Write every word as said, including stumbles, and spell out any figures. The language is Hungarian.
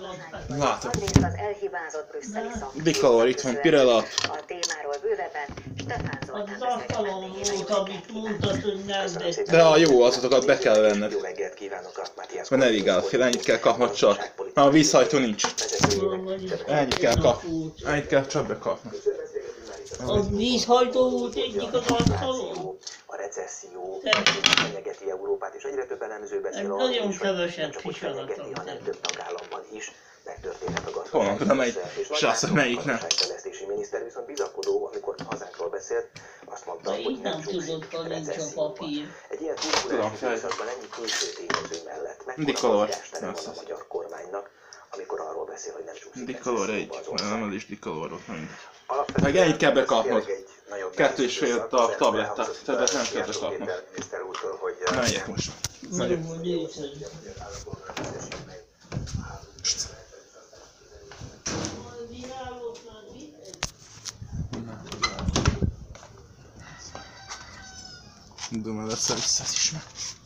Látom. Az elhibázott brüsszeli szak. Dikalor, itt van Pirella. A témáról bővebben Stefán Zoltán Az asztalon volt, amit mondtad, hogy nem vettem. De a jó azokat be kell venned. Jó reggelt kívánok, Matthias. Mert ne vigál fél, ennyit kell kapnod csak. Na, a vízhajtó nincs. Ennyit kell kap. Ennyit kell csak bekapnod. A vízhajtó volt egyik az asztalon? A recesszió Tessék. fenyegeti Európát, és egyre több elemző beszél Ez arról nagyon is, hogy nem keveset csak hogy kisalatom. fenyegeti, hanem több tagállamban is megtörténhet a Honnan tudom, melyik gazdasági sász, melyik nem. A gazdaságfejlesztési miniszter viszont bizakodó, amikor hazánkról beszélt, azt mondta, De hogy így nem nem tudod, csúszik ha nincs a recesszióba. papír. Egy ilyen Tudom, turbuláns Fej. időszakban ennyi külső tényező mellett mekkora Dikolor. mozgástere van Ez a az. magyar kormánynak, amikor arról beszél, hogy nem csúszik Dikolor egy. recesszióba az Nem, ország. az is dikolor ott mind. Alapvetően Meg ennyit kell ez bekapnod. tényleg egy nagyobb Kettő és fél időszak, tab- de tablettát, elhangzott többet nem a kell bekapnod. miniszter úrtól, hogy Menjek most. Megyek. Nagyon nézed. Duma lesz vissza is meg.